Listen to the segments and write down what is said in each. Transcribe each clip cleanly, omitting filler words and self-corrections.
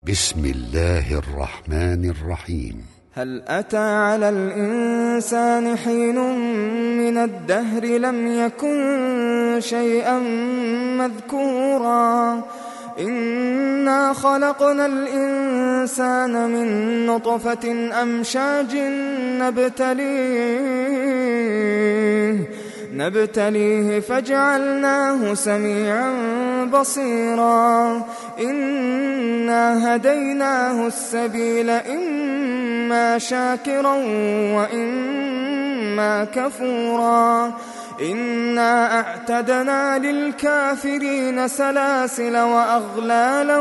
بسم الله الرحمن الرحيم. هل أتى على الإنسان حين من الدهر لم يكن شيئا مذكورا إنا خلقنا الإنسان من نطفة أمشاج نبتليه فجعلناه سميعا بصيرا إنا هديناه السبيل إما شاكرا وإما كفورا إنا أعتدنا للكافرين سلاسل وأغلالا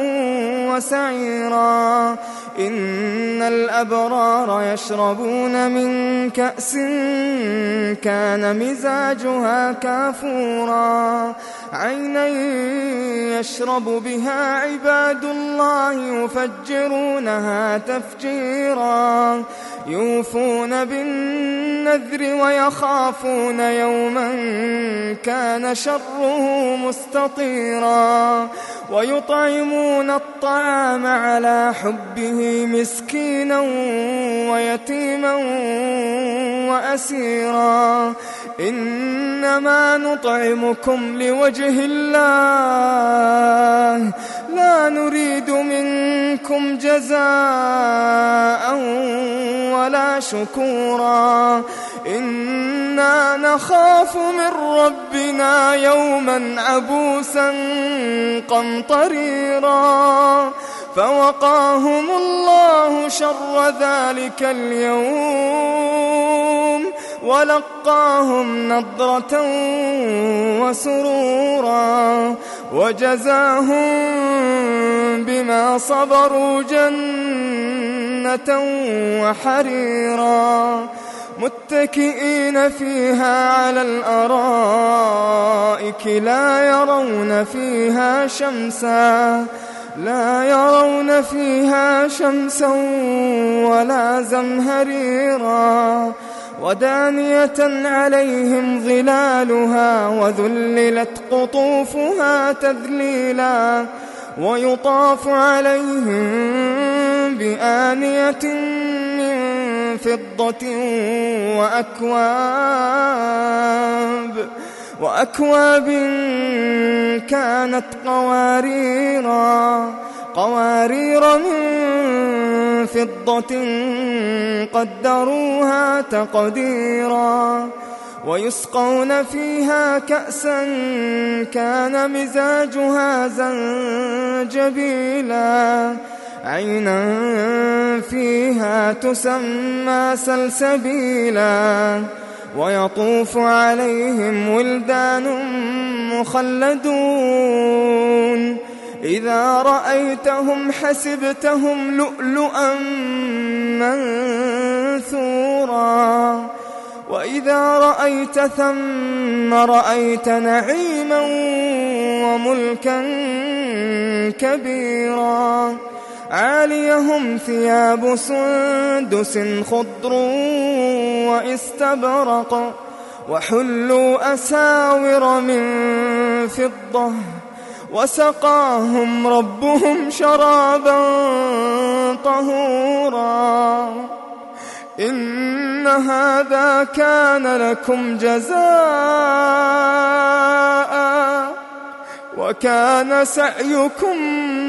وسعيرا إن الأبرار يشربون من كأس كان مزاجها كافورا عينا يشرب بها عباد الله يفجرونها تفجيرا يوفون بالنذر ويخافون يوما كان شره مستطيرا ويطعمون الطعام على حبه مسكينا ويتيما وأسيرا إنما نطعمكم لوجه الله لا نريد منكم جزاء ولا شكورا إنا نخاف من ربنا يوما عبوسا قمطريرا فوقاهم الله شر ذلك اليوم ولقاهم نضرة وسرورا وجزاهم بما صبروا جنة وحريرا متكئين فيها على الأرائك لا يرون فيها شمسا ولا زمهريرا ودانية عليهم ظلالها وذللت قطوفها تذليلا ويطاف عليهم بآنية من فضة وأكواب كانت قوارير من فضة قدروها تقديرا ويسقون فيها كأسا كان مزاجها زنجبيلا عينا فيها تسمى سلسبيلا ويطوف عليهم ولدان مخلدون إذا رأيتهم حسبتهم لؤلؤا منثورا وإذا رأيت ثم رأيت نعيما وملكا كبيرا عاليهم ثياب سندس خضر واستبرق وحلوا أساور من فضة وسقاهم ربهم شرابا طهورا إن هذا كان لكم جزاء وكان سعيكم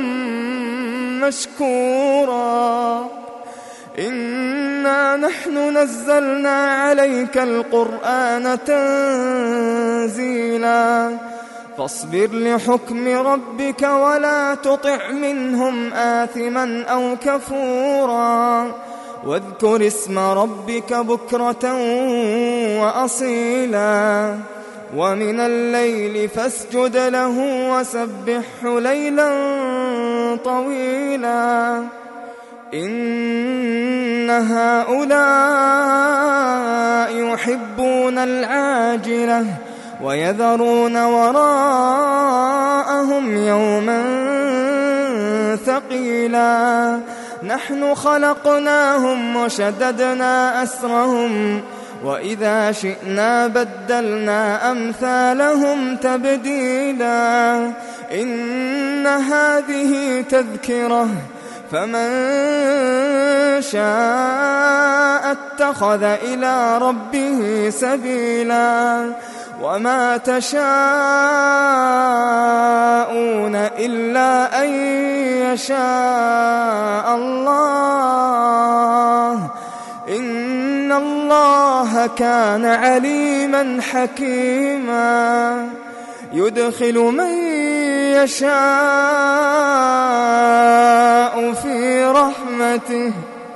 مشكورا إنا نحن نزلنا عليك القرآن تنزيلا فاصبر لحكم ربك ولا تطع منهم آثما أو كفورا واذكر اسم ربك بكرة وأصيلا ومن الليل فاسجد له وسبحه ليلا طويلا إن هؤلاء يحبون العاجلة ويذرون وراءهم يوما ثقيلا نحن خلقناهم وشددنا أسرهم وإذا شئنا بدلنا أمثالهم تبديلا إن هذه تذكرة فمن شاء اتخذ إلى ربه سبيلا وما تشاءون إلا أن يشاء الله إن الله كان عليما حكيما يدخل من يشاء في رحمته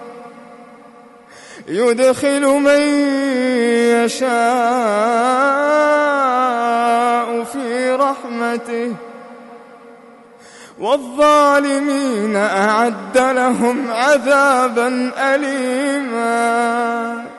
يدخل من يشاء في رحمته والظالمين أعد لهم عذابا أليما